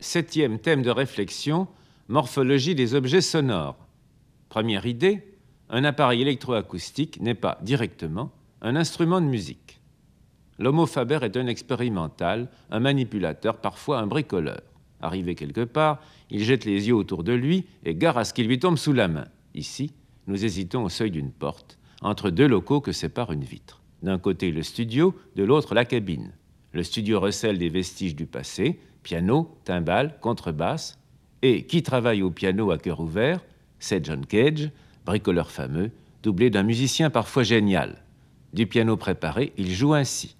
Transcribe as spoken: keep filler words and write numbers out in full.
Septième thème de réflexion, morphologie des objets sonores. Première idée, un appareil électroacoustique n'est pas directement un instrument de musique. L'homo faber est un expérimental, un manipulateur, parfois un bricoleur. Arrivé quelque part, il jette les yeux autour de lui et gare à ce qui lui tombe sous la main. Ici, nous hésitons au seuil d'une porte, entre deux locaux que sépare une vitre. D'un côté le studio, de l'autre la cabine. Le studio recèle des vestiges du passé, piano, timbales, contrebasse. Et qui travaille au piano à cœur ouvert? C'est John Cage, bricoleur fameux, doublé d'un musicien parfois génial. Du piano préparé, il joue ainsi.